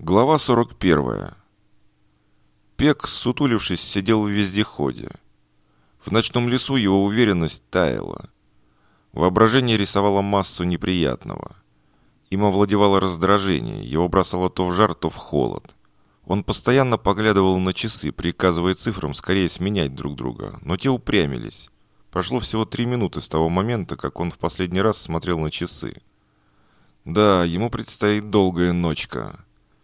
Глава 41. Пек, сутулившись, сидел в вездеходе. В ночном лесу его уверенность таяла. Воображение рисовало массу неприятного. Им овладевало раздражение, его бросало то в жар, то в холод. Он постоянно поглядывал на часы, приказывая цифрам скорее сменять друг друга, но те упрямились. Прошло всего 3 минуты с того момента, как он в последний раз смотрел на часы. Да, ему предстоит долгая ночка.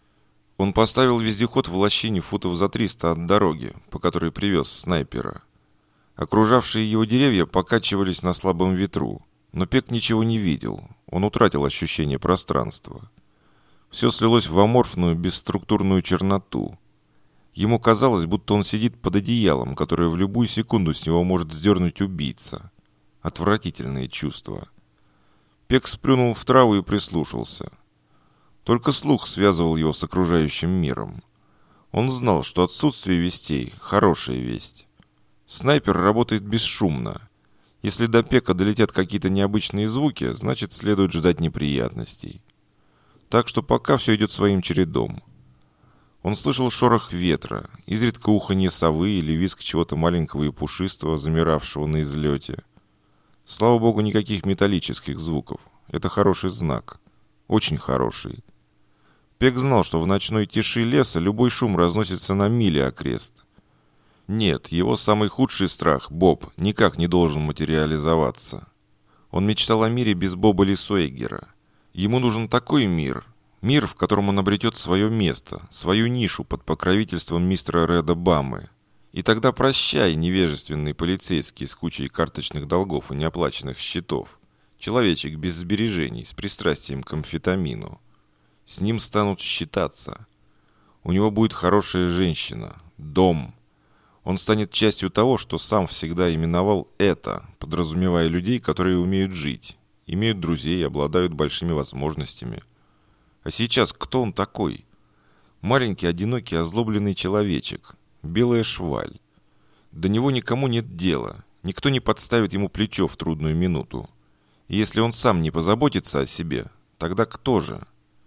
Он поставил вездеход в лощине футов за 300 от дороги, по которой привез снайпера. Окружавшие его деревья покачивались на слабом ветру, но Пек ничего не видел, он утратил ощущение пространства. Все слилось в аморфную, бесструктурную черноту. Ему казалось, будто он сидит под одеялом, которое в любую секунду с него может сдернуть убийца. Отвратительные чувства. Пек сплюнул в траву и прислушался. Только слух связывал его с окружающим миром. Он знал, что отсутствие вестей – хорошая весть. Снайпер работает бесшумно. Если до Пека долетят какие-то необычные звуки, значит, следует ждать неприятностей. Так что пока все идет своим чередом. Он слышал шорох ветра, изредка уханье совы или визг чего-то маленького и пушистого, замиравшего на излете. Слава богу, никаких металлических звуков. Это хороший знак. Очень хороший. Пек знал, что в ночной тиши леса любой шум разносится на мили окрест. Нет, его самый худший страх, Боб, никак не должен материализоваться. Он мечтал о мире без Боба Лисуэгера. Ему нужен такой мир, в котором он обретет свое место, свою нишу под покровительством мистера Реда Бамы. И тогда прощай, невежественный полицейский с кучей карточных долгов и неоплаченных счетов. Человечек без сбережений, с пристрастием к амфетамину. С ним станут считаться. У него будет хорошая женщина, дом. Он станет частью того, что сам всегда именовал это, подразумевая людей, которые умеют жить, имеют друзей, обладают большими возможностями. А сейчас кто он такой? Маленький, одинокий, озлобленный человечек. Белая шваль. До него никому нет дела. Никто не подставит ему плечо в трудную минуту. И если он сам не позаботится о себе, тогда кто же?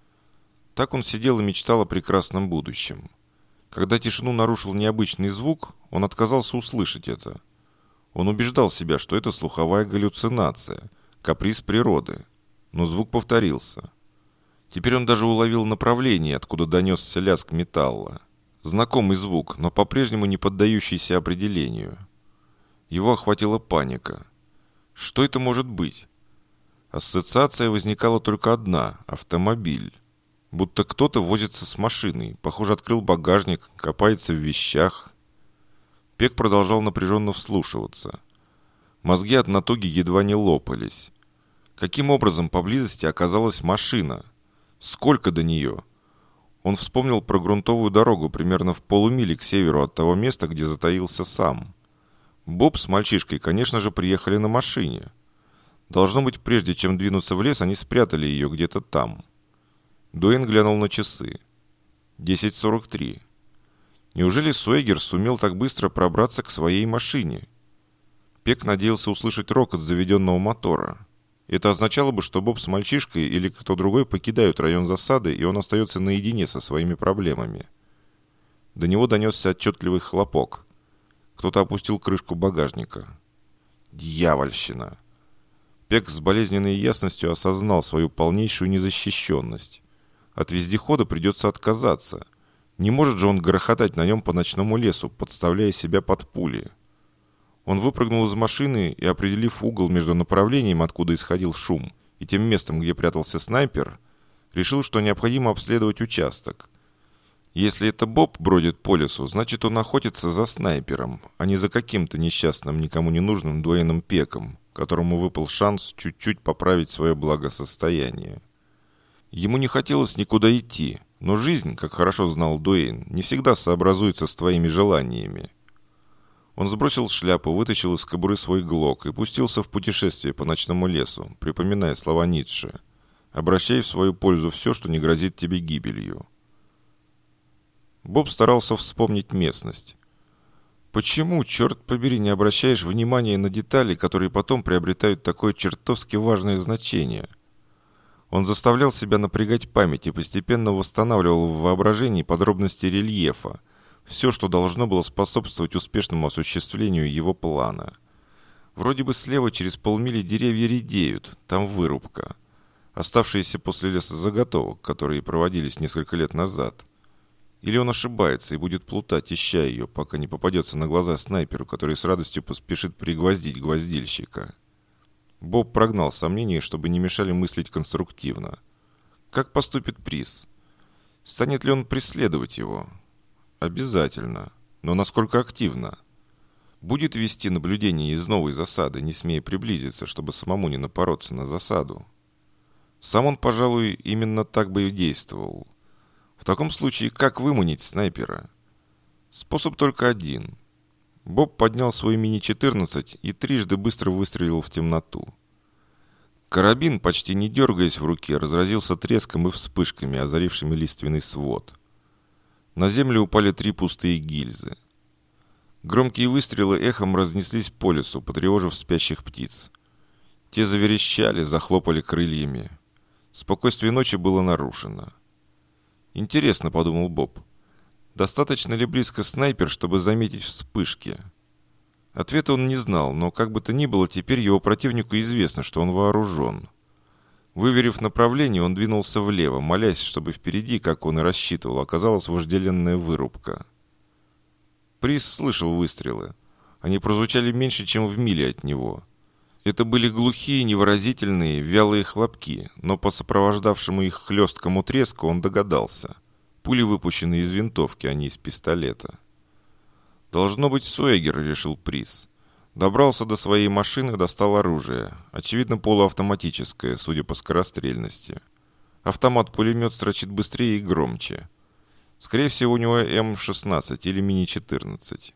Так он сидел и мечтал о прекрасном будущем. Когда тишину нарушил необычный звук, он отказался услышать это. Он убеждал себя, что это слуховая галлюцинация, каприз природы. Но звук повторился. Теперь он даже уловил направление, откуда донесся лязг металла. Знакомый звук, но по-прежнему не поддающийся определению. Его охватила паника. Что это может быть? Ассоциация возникала только одна – автомобиль. Будто кто-то возится с машиной, похоже, открыл багажник, копается в вещах. Пек продолжал напряженно вслушиваться. Мозги от натуги едва не лопались. Каким образом поблизости оказалась машина? Сколько до нее? Он вспомнил про грунтовую дорогу примерно в полумиле к северу от того места, где затаился сам. Боб с мальчишкой, конечно же, приехали на машине. Должно быть, прежде чем двинуться в лес, они спрятали ее где-то там. Дуэйн глянул на часы. 10:43. Неужели Суэгер сумел так быстро пробраться к своей машине? Пек надеялся услышать рокот заведенного мотора. Это означало бы, что Боб с мальчишкой или кто другой покидают район засады, и он остается наедине со своими проблемами. До него донесся отчетливый хлопок. Кто-то опустил крышку багажника. Дьявольщина! Пек с болезненной ясностью осознал свою полнейшую незащищенность. От вездехода придется отказаться. Не может же он грохотать на нем по ночному лесу, подставляя себя под пули. Он выпрыгнул из машины и, определив угол между направлением, откуда исходил шум, и тем местом, где прятался снайпер, решил, что необходимо обследовать участок. Если это Боб бродит по лесу, значит он охотится за снайпером, а не за каким-то несчастным, никому не нужным Дуэйном Пеком, которому выпал шанс чуть-чуть поправить свое благосостояние. Ему не хотелось никуда идти, но жизнь, как хорошо знал Дуэйн, не всегда сообразуется с твоими желаниями. Он сбросил шляпу, вытащил из кобуры свой глок и пустился в путешествие по ночному лесу, припоминая слова Ницше: «Обращай в свою пользу все, что не грозит тебе гибелью». Боб старался вспомнить местность. Почему, черт побери, не обращаешь внимания на детали, которые потом приобретают такое чертовски важное значение? Он заставлял себя напрягать память и постепенно восстанавливал в воображении подробности рельефа, все, что должно было способствовать успешному осуществлению его плана. Вроде бы слева через полмили деревья редеют, там вырубка. Оставшиеся после леса заготовок, которые проводились несколько лет назад. Или он ошибается и будет плутать, ища ее, пока не попадется на глаза снайперу, который с радостью поспешит пригвоздить гвоздильщика. Боб прогнал сомнения, чтобы не мешали мыслить конструктивно. Как поступит приз? Станет ли он преследовать его? Обязательно. Но насколько активно? Будет вести наблюдение из новой засады, не смея приблизиться, чтобы самому не напороться на засаду? Сам он, пожалуй, именно так бы и действовал. В таком случае, как выманить снайпера? Способ только один. Боб поднял свой мини-14 и трижды быстро выстрелил в темноту. Карабин, почти не дергаясь в руке, разразился треском и вспышками, озарившими лиственный свод. На землю упали 3 пустые гильзы. Громкие выстрелы эхом разнеслись по лесу, потревожив спящих птиц. Те заверещали, захлопали крыльями. Спокойствие ночи было нарушено. «Интересно», — подумал Боб, — «достаточно ли близко снайпер, чтобы заметить вспышки?» Ответа он не знал, но как бы то ни было, теперь его противнику известно, что он вооружен. Выверив направление, он двинулся влево, молясь, чтобы впереди, как он и рассчитывал, оказалась вожделенная вырубка. Приз слышал выстрелы. Они прозвучали меньше, чем в миле от него. Это были глухие, невыразительные, вялые хлопки, но по сопровождавшему их хлесткому треску он догадался. Пули выпущены из винтовки, а не из пистолета. «Должно быть, Суэгер», — решил Приз. Добрался до своей машины, достал оружие. Очевидно, полуавтоматическое, судя по скорострельности. Автомат-пулемет строчит быстрее и громче. Скорее всего, у него М-16 или Мини-14.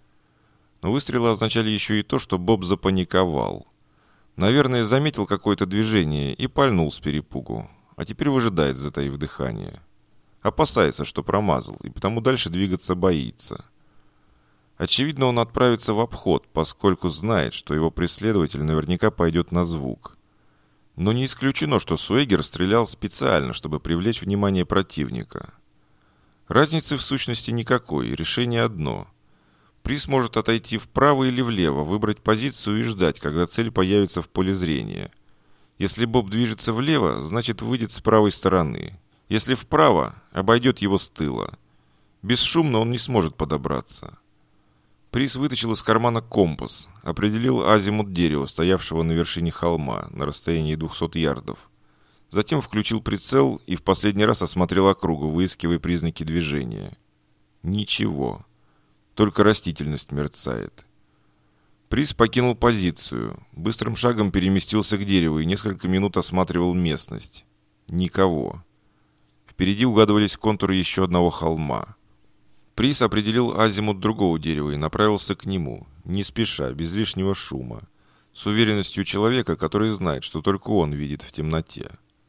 Но выстрелы означали еще и то, что Боб запаниковал. Наверное, заметил какое-то движение и пальнул с перепугу. А теперь выжидает, затаив дыхание. Опасается, что промазал, и потому дальше двигаться боится. Очевидно, он отправится в обход, поскольку знает, что его преследователь наверняка пойдет на звук. Но не исключено, что Суэгер стрелял специально, чтобы привлечь внимание противника. Разницы в сущности никакой, решение одно. Приз может отойти вправо или влево, выбрать позицию и ждать, когда цель появится в поле зрения. Если Боб движется влево, значит выйдет с правой стороны. Если вправо, обойдет его с тыла. Бесшумно он не сможет подобраться. Приз вытащил из кармана компас, определил азимут дерева, стоявшего на вершине холма, на расстоянии 200 ярдов. Затем включил прицел и в последний раз осмотрел округу, выискивая признаки движения. Ничего. Только растительность мерцает. Приз покинул позицию, быстрым шагом переместился к дереву и несколько минут осматривал местность. Никого. Впереди угадывались контуры еще одного холма. Приз определил азимут другого дерева и направился к нему, не спеша, без лишнего шума, с уверенностью человека, который знает, что только он видит в темноте.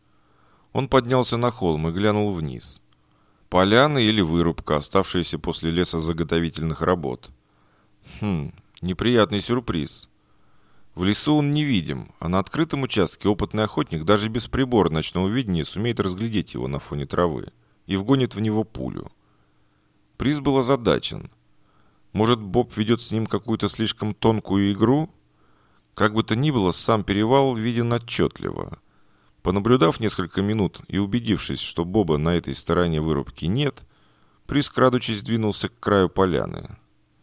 Он поднялся на холм и глянул вниз. Поляна или вырубка, оставшаяся после лесозаготовительных работ. Неприятный сюрприз. В лесу он невидим, а на открытом участке опытный охотник даже без прибора ночного видения сумеет разглядеть его на фоне травы и вгонит в него пулю. Приз был озадачен. Может, Боб ведет с ним какую-то слишком тонкую игру? Как бы то ни было, сам перевал виден отчетливо. Понаблюдав несколько минут и убедившись, что Боба на этой стороне вырубки нет, Приз, крадучись, двинулся к краю поляны.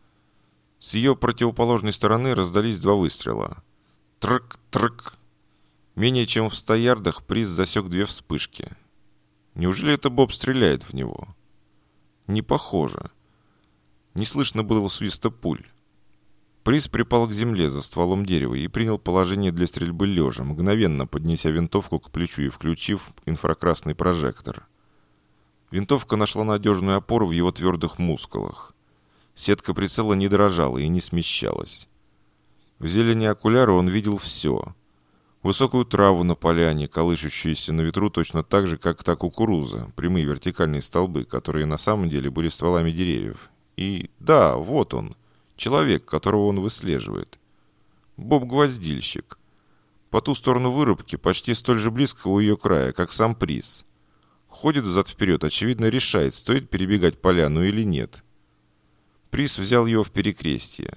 С ее противоположной стороны раздались 2 выстрела. Трк-трк. Менее чем в 100 ярдах Приз засек 2 вспышки. Неужели это Боб стреляет в него? Не похоже. Не слышно было свиста пуль. Приз припал к земле за стволом дерева и принял положение для стрельбы лежа, мгновенно поднеся винтовку к плечу и включив инфракрасный прожектор. Винтовка нашла надежную опору в его твердых мускулах. Сетка прицела не дрожала и не смещалась. В зелени окуляра он видел все. Высокую траву на поляне, колышущуюся на ветру точно так же, как та кукуруза, прямые вертикальные столбы, которые на самом деле были стволами деревьев. И да, вот он, человек, которого он выслеживает. Боб-гвоздильщик. по ту сторону вырубки, почти столь же близко у ее края, как сам приз. Ходит взад-вперед, очевидно решает, стоит перебегать поляну или нет. Приз взял его в перекрестие.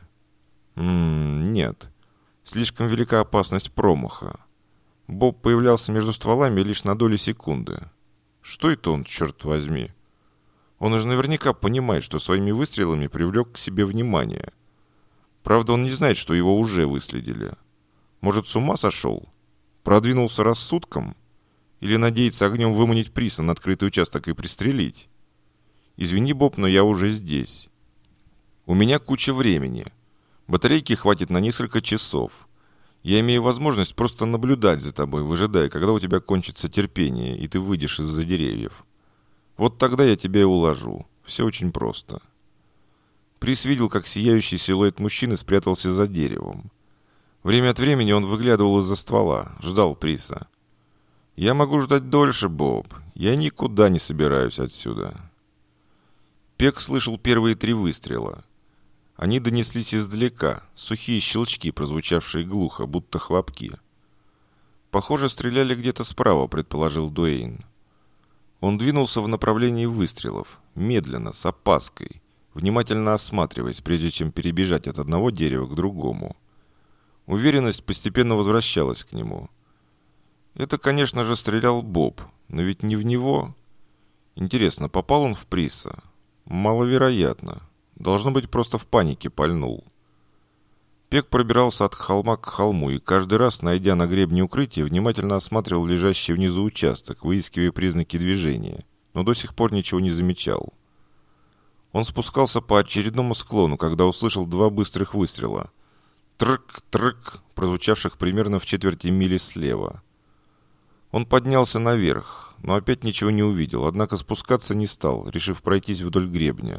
Нет. Слишком велика опасность промаха. Боб появлялся между стволами лишь на доли секунды. Что это он, черт возьми? Он же наверняка понимает, что своими выстрелами привлек к себе внимание. Правда, он не знает, что его уже выследили. Может, с ума сошел? Продвинулся рассудком? Или надеется огнем выманить приса на открытый участок и пристрелить? Извини, Боб, но я уже здесь. У меня куча времени. Батарейки хватит на несколько часов. Я имею возможность просто наблюдать за тобой, выжидая, когда у тебя кончится терпение, и ты выйдешь из-за деревьев. Вот тогда я тебя и уложу. Все очень просто. Прис видел, как сияющий силуэт мужчины спрятался за деревом. Время от времени он выглядывал из-за ствола, ждал Приса. «Я могу ждать дольше, Боб. Я никуда не собираюсь отсюда». Пек слышал первые 3 выстрела. Они донеслись издалека, сухие щелчки, прозвучавшие глухо, будто хлопки. «Похоже, стреляли где-то справа», — предположил Дуэйн. Он двинулся в направлении выстрелов, медленно, с опаской, внимательно осматриваясь, прежде чем перебежать от одного дерева к другому. Уверенность постепенно возвращалась к нему. Это, конечно же, стрелял Боб, но ведь не в него. Интересно, попал он в Приса? Маловероятно. Должно быть, просто в панике пальнул. Пек пробирался от холма к холму и каждый раз, найдя на гребне укрытие, внимательно осматривал лежащий внизу участок, выискивая признаки движения, но до сих пор ничего не замечал. Он спускался по очередному склону, когда услышал 2 быстрых выстрела. Трк-трк, прозвучавших примерно в четверти мили слева. Он поднялся наверх, но опять ничего не увидел, однако спускаться не стал, решив пройтись вдоль гребня.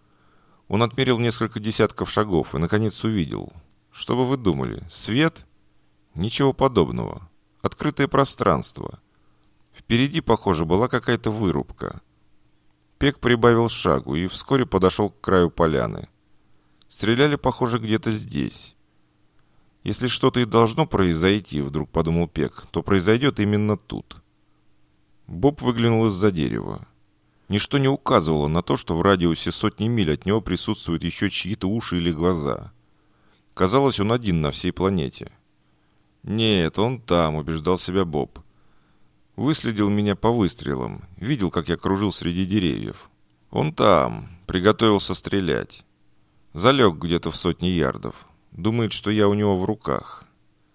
Он отмерил несколько десятков шагов и, наконец, увидел. Что бы вы думали? Свет? Ничего подобного. Открытое пространство. Впереди, похоже, была какая-то вырубка. Пек прибавил шагу и вскоре подошел к краю поляны. Стреляли, похоже, где-то здесь. Если что-то и должно произойти, вдруг подумал Пек, то произойдет именно тут. Боб выглянул из-за дерева. Ничто не указывало на то, что в радиусе сотни миль от него присутствуют еще чьи-то уши или глаза. Казалось, он один на всей планете. «Нет, он там», — убеждал себя Боб. «Выследил меня по выстрелам. Видел, как я кружил среди деревьев. Он там. Приготовился стрелять. Залег где-то в 100 ярдов. Думает, что я у него в руках».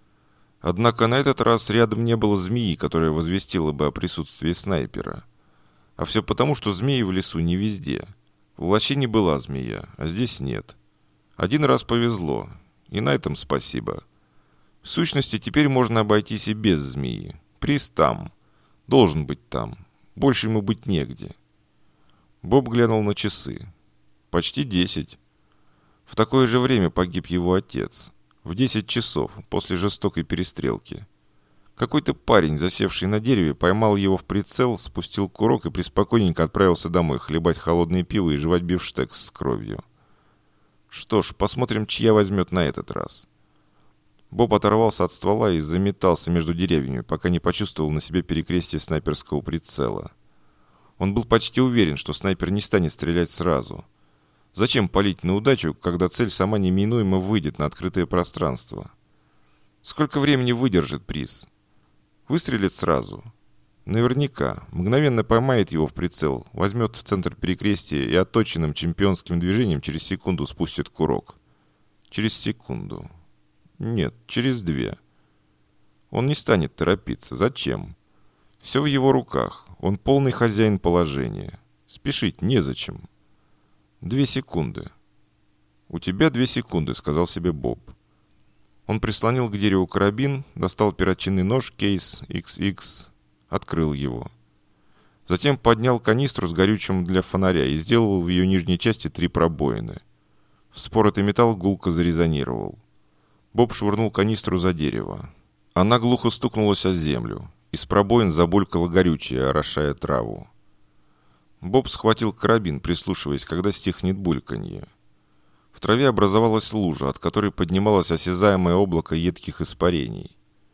Однако на этот раз рядом не было змеи, которая возвестила бы о присутствии снайпера. А все потому, что змеи в лесу не везде. В лощине была змея, а здесь нет. Один раз повезло, и на этом спасибо. В сущности, теперь можно обойтись и без змеи. Приз там. Должен быть там. Больше ему быть негде. Боб глянул на часы. Почти 10. В такое же время погиб его отец. В 10 часов, после жестокой перестрелки. Какой-то парень, засевший на дереве, поймал его в прицел, спустил курок и преспокойненько отправился домой хлебать холодное пиво и жевать бифштекс с кровью. Что ж, посмотрим, чья возьмет на этот раз. Боб оторвался от ствола и заметался между деревьями, пока не почувствовал на себе перекрестие снайперского прицела. Он был почти уверен, что снайпер не станет стрелять сразу. Зачем палить на удачу, когда цель сама неминуемо выйдет на открытое пространство? Сколько времени выдержит приз? Выстрелит сразу. Наверняка. Мгновенно поймает его в прицел, возьмет в центр перекрестия и отточенным чемпионским движением через секунду спустит курок. Через секунду. Нет, через 2. Он не станет торопиться. Зачем? Все в его руках. Он полный хозяин положения. Спешить незачем. 2 секунды. «У тебя 2 секунды», — сказал себе Боб. Он прислонил к дереву карабин, достал перочинный нож кейс XX, открыл его. Затем поднял канистру с горючим для фонаря и сделал в ее нижней части 3 пробоины. Вспоротый металл гулко зарезонировал. Боб швырнул канистру за дерево. Она глухо стукнулась о землю. Из пробоин забулькало горючее, орошая траву. Боб схватил карабин, прислушиваясь, когда стихнет бульканье. В траве образовалась лужа, от которой поднималось осязаемое облако едких испарений.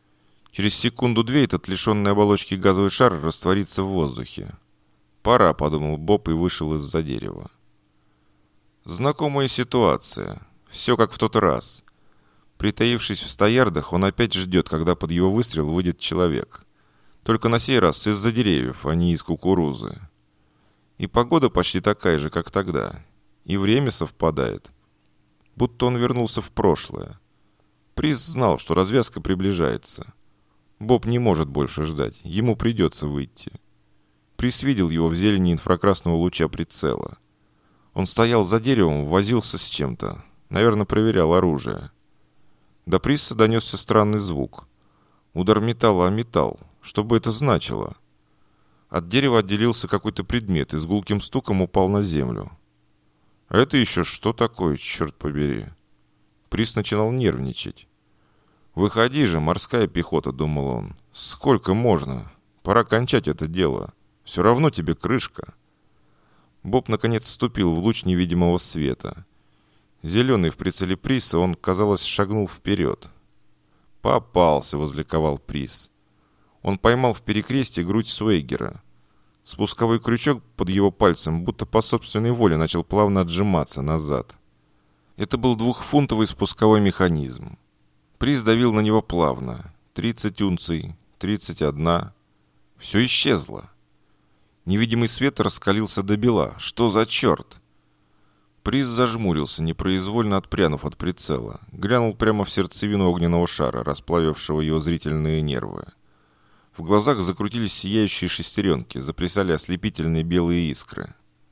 Через секунду-две этот лишенный оболочки газовый шар растворится в воздухе. «Пора», — подумал Боб и вышел из-за дерева. Знакомая ситуация. Все как в тот раз. Притаившись в 100 ярдах, он опять ждет, когда под его выстрел выйдет человек. Только на сей раз из-за деревьев, а не из кукурузы. И погода почти такая же, как тогда. И время совпадает. Будто он вернулся в прошлое. Приз знал, что развязка приближается. Боб не может больше ждать. Ему придется выйти. Приз видел его в зелени инфракрасного луча прицела. Он стоял за деревом, возился с чем-то. Наверное, проверял оружие. До Присса донесся странный звук. Удар металла о металл. Что бы это значило? От дерева отделился какой-то предмет и с гулким стуком упал на землю. А это еще что такое, черт побери? Присс начинал нервничать. «Выходи же, морская пехота», — думал он. «Сколько можно? Пора кончать это дело. Все равно тебе крышка». Боб наконец вступил в луч невидимого света. Зеленый в прицеле Присса, он, казалось, шагнул вперед. «Попался», — возликовал Присс. Он поймал в перекрестье грудь Суэгера. Спусковой крючок под его пальцем будто по собственной воле начал плавно отжиматься назад. Это был 2-фунтовый спусковой механизм. Присс давил на него плавно. 30 унций, 31. Все исчезло. Невидимый свет раскалился до бела. Что за черт? Присс зажмурился, непроизвольно отпрянув от прицела. Глянул прямо в сердцевину огненного шара, расплавившего его зрительные нервы. В глазах закрутились сияющие шестеренки, заплясали ослепительные белые искры.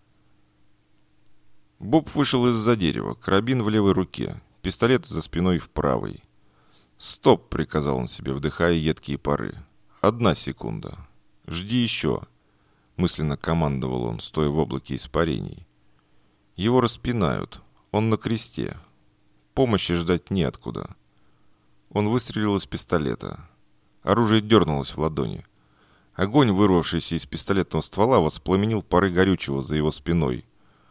Боб вышел из-за дерева, карабин в левой руке, пистолет за спиной в правой. «Стоп!» — приказал он себе, вдыхая едкие пары. «1 секунда. Жди еще!» — мысленно командовал он, стоя в облаке испарений. Его распинают. Он на кресте. Помощи ждать неоткуда. Он выстрелил из пистолета. Оружие дернулось в ладони. Огонь, вырвавшийся из пистолетного ствола, воспламенил пары горючего за его спиной.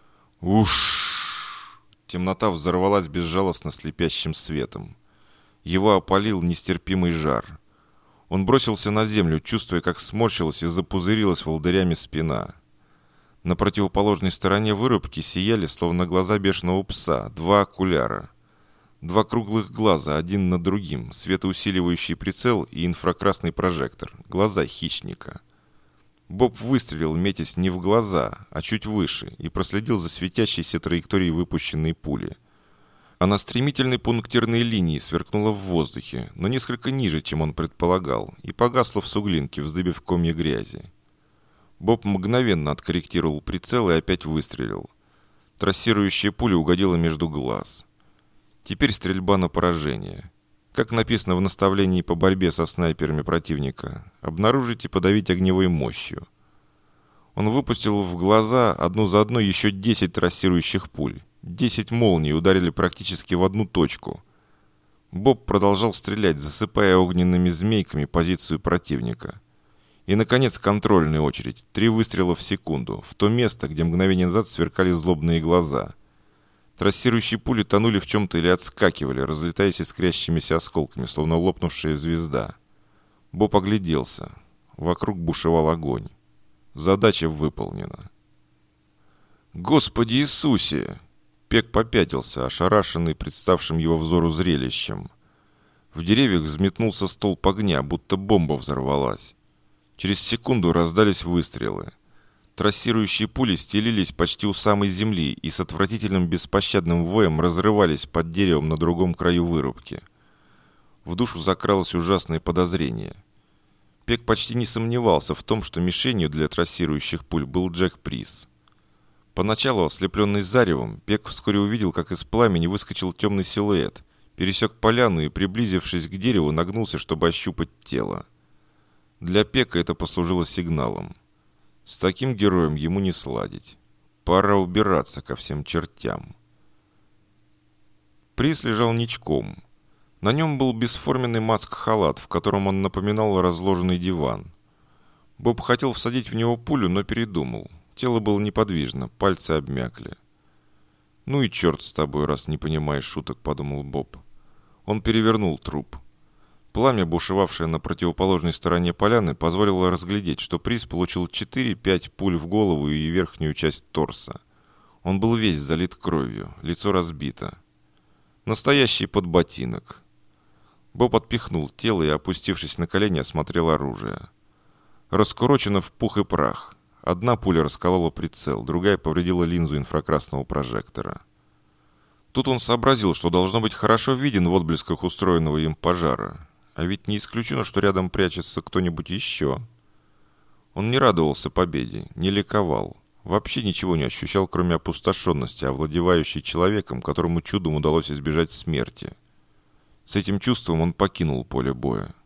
Уш! Темнота взорвалась безжалостно слепящим светом. Его опалил нестерпимый жар. Он бросился на землю, чувствуя, как сморщилась и запузырилась волдырями спина. На противоположной стороне вырубки сияли, словно глаза бешеного пса, 2 окуляра. 2 круглых глаза, один над другим, светоусиливающий прицел и инфракрасный прожектор, глаза хищника. Боб выстрелил, метясь не в глаза, а чуть выше, и проследил за светящейся траекторией выпущенной пули. Она стремительной пунктирной линией сверкнула в воздухе, но несколько ниже, чем он предполагал, и погасла в суглинке, вздыбив комья грязи. Боб мгновенно откорректировал прицел и опять выстрелил. Трассирующая пуля угодила между глаз. Теперь стрельба на поражение. Как написано в наставлении по борьбе со снайперами противника, обнаружить и подавить огневой мощью. Он выпустил в глаза одну за одной еще 10 трассирующих пуль. 10 молний ударили практически в одну точку. Боб продолжал стрелять, засыпая огненными змейками позицию противника. И, наконец, контрольная очередь. 3 выстрела в секунду. В то место, где мгновение назад сверкали злобные глаза. Трассирующие пули тонули в чем-то или отскакивали, разлетаясь искрящимися осколками, словно лопнувшая звезда. Боб огляделся. Вокруг бушевал огонь. Задача выполнена. «Господи Иисусе!» Пек попятился, ошарашенный представшим его взору зрелищем. В деревьях взметнулся столб огня, будто бомба взорвалась. Через секунду раздались выстрелы. Трассирующие пули стелились почти у самой земли и с отвратительным беспощадным воем разрывались под деревом на другом краю вырубки. В душу закралось ужасное подозрение. Пек почти не сомневался в том, что мишенью для трассирующих пуль был Джек Присс. Поначалу, ослепленный заревом, Пек вскоре увидел, как из пламени выскочил темный силуэт, пересек поляну и, приблизившись к дереву, нагнулся, чтобы ощупать тело. Для Пека это послужило сигналом. С таким героем ему не сладить. Пора убираться ко всем чертям. Присс лежал ничком. На нем был бесформенный маск-халат, в котором он напоминал разложенный диван. Боб хотел всадить в него пулю, но передумал. Тело было неподвижно, пальцы обмякли. «Ну и черт с тобой, раз не понимаешь шуток», — подумал Боб. Он перевернул труп. Пламя, бушевавшее на противоположной стороне поляны, позволило разглядеть, что приз получил 4-5 пуль в голову и верхнюю часть торса. Он был весь залит кровью, лицо разбито. Настоящий подботинок. Боб отпихнул тело и, опустившись на колени, осмотрел оружие. Раскурочено в пух и прах. Одна пуля расколола прицел, другая повредила линзу инфракрасного прожектора. Тут он сообразил, что должно быть хорошо виден в отблесках устроенного им пожара. А ведь не исключено, что рядом прячется кто-нибудь еще. Он не радовался победе, не ликовал. Вообще ничего не ощущал, кроме опустошенности, овладевающей человеком, которому чудом удалось избежать смерти. С этим чувством он покинул поле боя.